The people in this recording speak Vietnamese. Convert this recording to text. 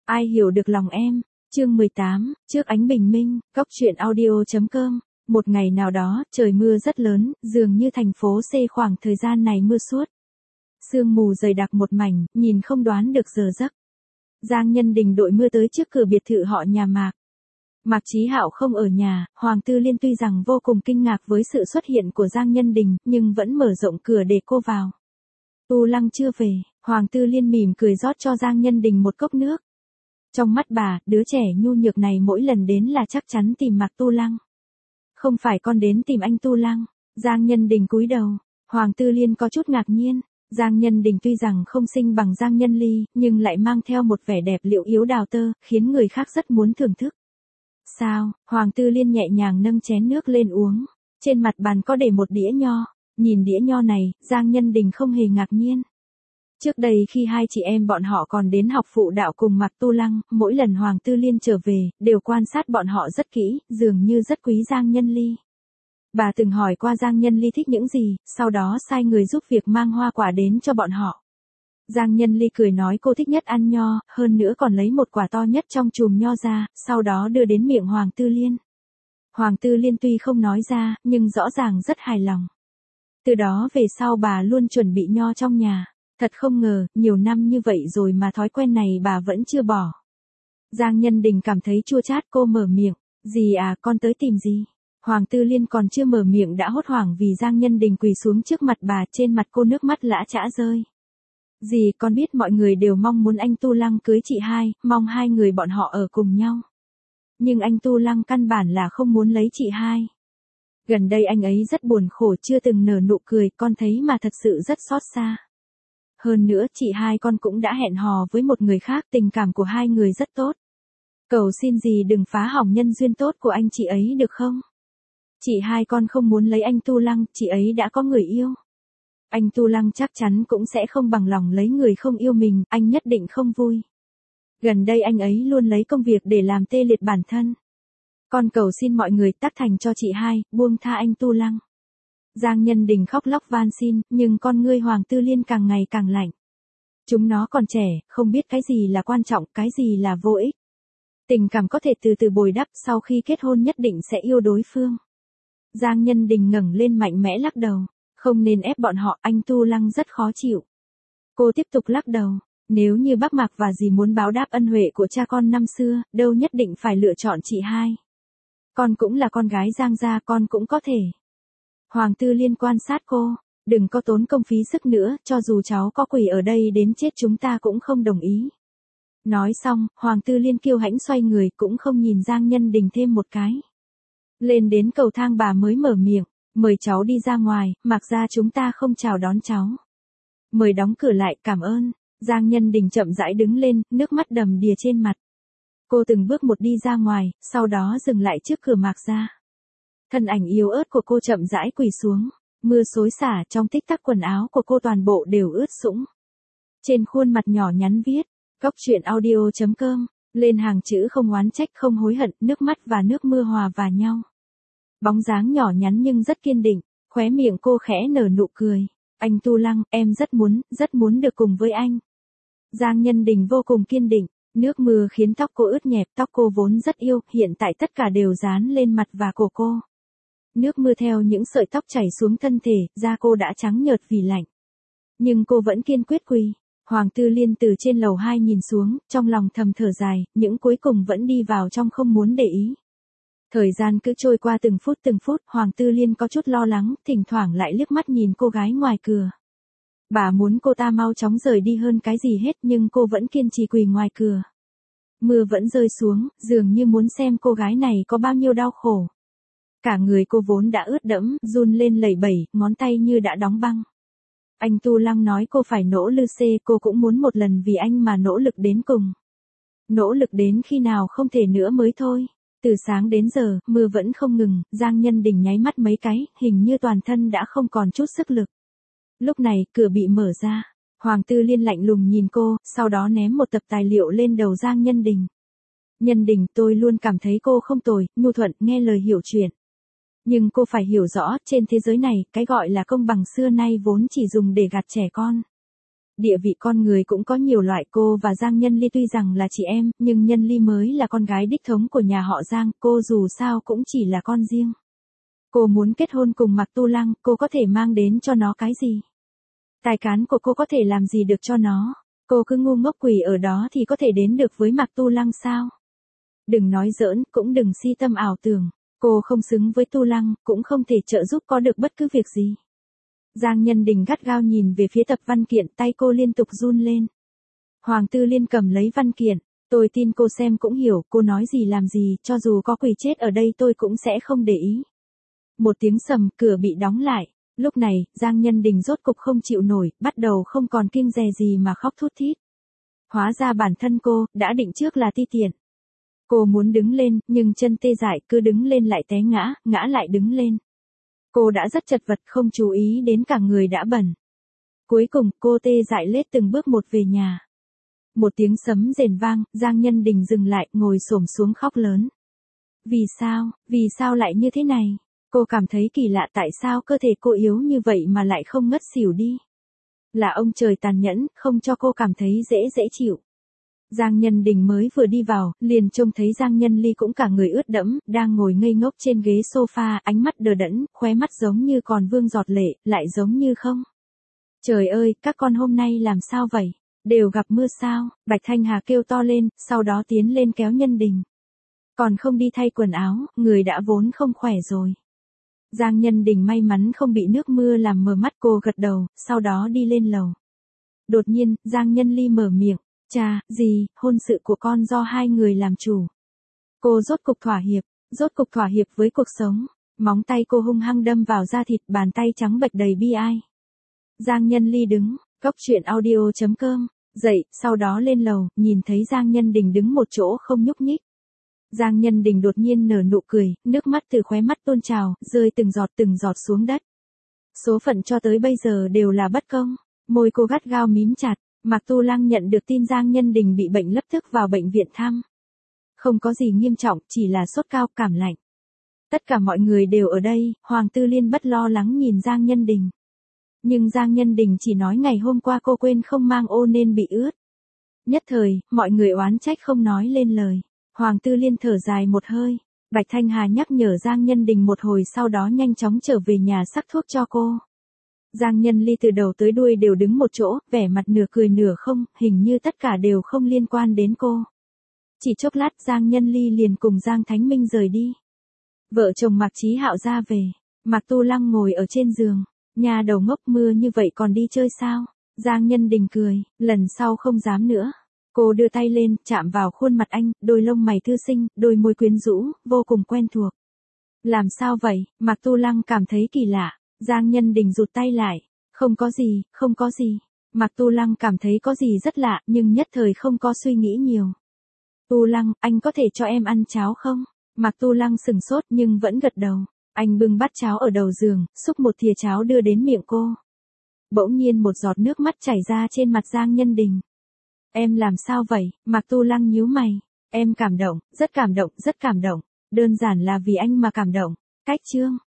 Ai hiểu được lòng em. Chương 18, trước ánh bình minh, góc truyện audio.com. Một ngày nào đó, trời mưa rất lớn, dường như thành phố C khoảng thời gian này mưa suốt. Sương mù dày đặc một mảnh, nhìn không đoán được giờ giấc. Giang Nhân Đình đội mưa tới trước cửa biệt thự họ nhà Mạc. Mạc Chí Hạo không ở nhà, Hoàng Tư Liên tuy rằng vô cùng kinh ngạc với sự xuất hiện của Giang Nhân Đình, nhưng vẫn mở rộng cửa để cô vào. Tu Lăng chưa về, Hoàng Tư Liên mỉm cười rót cho Giang Nhân Đình một cốc nước. Trong mắt bà, đứa trẻ nhu nhược này mỗi lần đến là chắc chắn tìm Mạc Tu Lăng. Không phải con đến tìm anh Tu Lăng. Giang Nhân Đình cúi đầu. Hoàng Tư Liên có chút ngạc nhiên. Giang Nhân Đình tuy rằng không xinh bằng Giang Nhân Ly, nhưng lại mang theo một vẻ đẹp liệu yếu đào tơ, khiến người khác rất muốn thưởng thức. Sao? Hoàng Tư Liên nhẹ nhàng nâng chén nước lên uống. Trên mặt bàn có để một đĩa nho. Nhìn đĩa nho này, Giang Nhân Đình không hề ngạc nhiên. Trước đây khi hai chị em bọn họ còn đến học phụ đạo cùng Mạc Tu Lăng, mỗi lần Hoàng Tư Liên trở về, đều quan sát bọn họ rất kỹ, dường như rất quý Giang Nhân Ly. Bà từng hỏi qua Giang Nhân Ly thích những gì, sau đó sai người giúp việc mang hoa quả đến cho bọn họ. Giang Nhân Ly cười nói cô thích nhất ăn nho, hơn nữa còn lấy một quả to nhất trong chùm nho ra, sau đó đưa đến miệng Hoàng Tư Liên. Hoàng Tư Liên tuy không nói ra, nhưng rõ ràng rất hài lòng. Từ đó về sau bà luôn chuẩn bị nho trong nhà. Thật không ngờ, nhiều năm như vậy rồi mà thói quen này bà vẫn chưa bỏ. Giang Nhân Đình cảm thấy chua chát, cô mở miệng. Dì à, con tới tìm gì? Hoàng Tư Liên còn chưa mở miệng đã hốt hoảng vì Giang Nhân Đình quỳ xuống trước mặt bà, trên mặt cô nước mắt lã chã rơi. Dì, con biết mọi người đều mong muốn anh Tu Lăng cưới chị hai, mong hai người bọn họ ở cùng nhau. Nhưng anh Tu Lăng căn bản là không muốn lấy chị hai. Gần đây anh ấy rất buồn khổ, chưa từng nở nụ cười, con thấy mà thật sự rất xót xa. Hơn nữa, chị hai con cũng đã hẹn hò với một người khác, tình cảm của hai người rất tốt. Cầu xin dì đừng phá hỏng nhân duyên tốt của anh chị ấy được không? Chị hai con không muốn lấy anh Tu Lăng, chị ấy đã có người yêu. Anh Tu Lăng chắc chắn cũng sẽ không bằng lòng lấy người không yêu mình, anh nhất định không vui. Gần đây anh ấy luôn lấy công việc để làm tê liệt bản thân. Con cầu xin mọi người tác thành cho chị hai, buông tha anh Tu Lăng. Giang Nhân Đình khóc lóc van xin, nhưng con ngươi Hoàng Tư Liên càng ngày càng lạnh. Chúng nó còn trẻ, không biết cái gì là quan trọng, cái gì là vô ích. Tình cảm có thể từ từ bồi đắp, sau khi kết hôn nhất định sẽ yêu đối phương. Giang Nhân Đình ngẩng lên mạnh mẽ lắc đầu. Không nên ép bọn họ, anh Tu Lăng rất khó chịu. Cô tiếp tục lắc đầu. Nếu như bác Mạc và dì muốn báo đáp ân huệ của cha con năm xưa, đâu nhất định phải lựa chọn chị hai. Con cũng là con gái Giang gia, con cũng có thể. Hoàng Tư Liên quan sát cô, đừng có tốn công phí sức nữa, cho dù cháu có quỷ ở đây đến chết chúng ta cũng không đồng ý. Nói xong, Hoàng Tư Liên kiêu hãnh xoay người cũng không nhìn Giang Nhân Đình thêm một cái. Lên đến cầu thang bà mới mở miệng, mời cháu đi ra ngoài, Mạc ra chúng ta không chào đón cháu. Mời đóng cửa lại, cảm ơn. Giang Nhân Đình chậm rãi đứng lên, nước mắt đầm đìa trên mặt. Cô từng bước một đi ra ngoài, sau đó dừng lại trước cửa Mạc ra. Thân ảnh yếu ớt của cô chậm rãi quỳ xuống, mưa xối xả trong tích tắc quần áo của cô toàn bộ đều ướt sũng. Trên khuôn mặt nhỏ nhắn viết, góc truyện audio.com, lên hàng chữ không oán trách không hối hận, nước mắt và nước mưa hòa vào nhau. Bóng dáng nhỏ nhắn nhưng rất kiên định, khóe miệng cô khẽ nở nụ cười. Anh Tu Lăng, em rất muốn được cùng với anh. Giang Nhân Đình vô cùng kiên định, nước mưa khiến tóc cô ướt nhẹp, tóc cô vốn rất yêu, hiện tại tất cả đều dán lên mặt và cổ cô. Nước mưa theo những sợi tóc chảy xuống thân thể, da cô đã trắng nhợt vì lạnh. Nhưng cô vẫn kiên quyết quỳ. Hoàng Tư Liên từ trên lầu 2 nhìn xuống, trong lòng thầm thở dài, những cuối cùng vẫn đi vào trong không muốn để ý. Thời gian cứ trôi qua từng phút, Hoàng Tư Liên có chút lo lắng, thỉnh thoảng lại liếc mắt nhìn cô gái ngoài cửa. Bà muốn cô ta mau chóng rời đi hơn cái gì hết nhưng cô vẫn kiên trì quỳ ngoài cửa. Mưa vẫn rơi xuống, dường như muốn xem cô gái này có bao nhiêu đau khổ. Cả người cô vốn đã ướt đẫm, run lên lẩy bẩy, ngón tay như đã đóng băng. Anh Tu Lăng nói cô phải nỗ lực, cô cũng muốn một lần vì anh mà nỗ lực đến cùng. Nỗ lực đến khi nào không thể nữa mới thôi. Từ sáng đến giờ, mưa vẫn không ngừng, Giang Nhân Đình nháy mắt mấy cái, hình như toàn thân đã không còn chút sức lực. Lúc này, cửa bị mở ra. Hoàng Tư Liên lạnh lùng nhìn cô, sau đó ném một tập tài liệu lên đầu Giang Nhân Đình. Nhân Đình, tôi luôn cảm thấy cô không tồi, nhu thuận, nghe lời hiểu chuyện. Nhưng cô phải hiểu rõ, trên thế giới này, cái gọi là công bằng xưa nay vốn chỉ dùng để gạt trẻ con. Địa vị con người cũng có nhiều loại, cô và Giang Nhân Ly tuy rằng là chị em, nhưng Nhân Ly mới là con gái đích thống của nhà họ Giang, cô dù sao cũng chỉ là con riêng. Cô muốn kết hôn cùng Mạc Tu Lăng, cô có thể mang đến cho nó cái gì? Tài cán của cô có thể làm gì được cho nó? Cô cứ ngu ngốc quỳ ở đó thì có thể đến được với Mạc Tu Lăng sao? Đừng nói giỡn, cũng đừng si tâm ảo tưởng. Cô không xứng với Tu Lăng, cũng không thể trợ giúp có được bất cứ việc gì. Giang Nhân Đình gắt gao nhìn về phía tập văn kiện, tay cô liên tục run lên. Hoàng Tư Liên cầm lấy văn kiện, tôi tin cô xem cũng hiểu, cô nói gì làm gì, cho dù có quỳ chết ở đây tôi cũng sẽ không để ý. Một tiếng sầm, cửa bị đóng lại. Lúc này, Giang Nhân Đình rốt cục không chịu nổi, bắt đầu không còn kiêng dè gì mà khóc thút thít. Hóa ra bản thân cô, đã định trước là ti tiện. Cô muốn đứng lên, nhưng chân tê dại, cứ đứng lên lại té ngã, ngã lại đứng lên. Cô đã rất chật vật, không chú ý đến cả người đã bẩn. Cuối cùng, cô tê dại lết từng bước một về nhà. Một tiếng sấm rền vang, Giang Nhân Đình dừng lại, ngồi xổm xuống khóc lớn. Vì sao lại như thế này? Cô cảm thấy kỳ lạ, tại sao cơ thể cô yếu như vậy mà lại không ngất xỉu đi? Là ông trời tàn nhẫn, không cho cô cảm thấy dễ chịu. Giang Nhân Đình mới vừa đi vào, liền trông thấy Giang Nhân Ly cũng cả người ướt đẫm, đang ngồi ngây ngốc trên ghế sofa, ánh mắt đờ đẫn, khóe mắt giống như còn vương giọt lệ, lại giống như không. Trời ơi, các con hôm nay làm sao vậy? Đều gặp mưa sao? Bạch Thanh Hà kêu to lên, sau đó tiến lên kéo Nhân Đình. Còn không đi thay quần áo, người đã vốn không khỏe rồi. Giang Nhân Đình may mắn không bị nước mưa làm mờ mắt, cô gật đầu, sau đó đi lên lầu. Đột nhiên, Giang Nhân Ly mở miệng. Cha, gì, hôn sự của con do hai người làm chủ. Cô rốt cục thỏa hiệp với cuộc sống. Móng tay cô hung hăng đâm vào da thịt, bàn tay trắng bệch đầy bi ai. Giang Nhân Ly đứng, Cốc Truyện Audio.com, dậy, sau đó lên lầu, nhìn thấy Giang Nhân Đình đứng một chỗ không nhúc nhích. Giang Nhân Đình đột nhiên nở nụ cười, nước mắt từ khóe mắt tuôn trào, rơi từng giọt xuống đất. Số phận cho tới bây giờ đều là bất công, môi cô gắt gao mím chặt. Mạc Tu Lăng nhận được tin Giang Nhân Đình bị bệnh lập tức vào bệnh viện thăm. Không có gì nghiêm trọng, chỉ là sốt cao, cảm lạnh. Tất cả mọi người đều ở đây, Hoàng Tư Liên bất lo lắng nhìn Giang Nhân Đình. Nhưng Giang Nhân Đình chỉ nói ngày hôm qua cô quên không mang ô nên bị ướt. Nhất thời, mọi người oán trách không nói lên lời. Hoàng Tư Liên thở dài một hơi. Bạch Thanh Hà nhắc nhở Giang Nhân Đình một hồi, sau đó nhanh chóng trở về nhà sắc thuốc cho cô. Giang Nhân Ly từ đầu tới đuôi đều đứng một chỗ, vẻ mặt nửa cười nửa không, hình như tất cả đều không liên quan đến cô. Chỉ chốc lát Giang Nhân Ly liền cùng Giang Thánh Minh rời đi. Vợ chồng Mạc Chí Hạo ra về, Mạc Tu Lăng ngồi ở trên giường, nhà đầu ngốc, mưa như vậy còn đi chơi sao? Giang Nhân Đình cười, lần sau không dám nữa. Cô đưa tay lên, chạm vào khuôn mặt anh, đôi lông mày thư sinh, đôi môi quyến rũ, vô cùng quen thuộc. Làm sao vậy? Mạc Tu Lăng cảm thấy kỳ lạ. Giang Nhân Đình rụt tay lại. Không có gì. Mạc Tu Lăng cảm thấy có gì rất lạ, nhưng nhất thời không có suy nghĩ nhiều. Tu Lăng, anh có thể cho em ăn cháo không? Mạc Tu Lăng sừng sốt nhưng vẫn gật đầu. Anh bưng bát cháo ở đầu giường, xúc một thìa cháo đưa đến miệng cô. Bỗng nhiên một giọt nước mắt chảy ra trên mặt Giang Nhân Đình. Em làm sao vậy? Mạc Tu Lăng nhíu mày. Em cảm động, rất cảm động. Đơn giản là vì anh mà cảm động. Cách chương.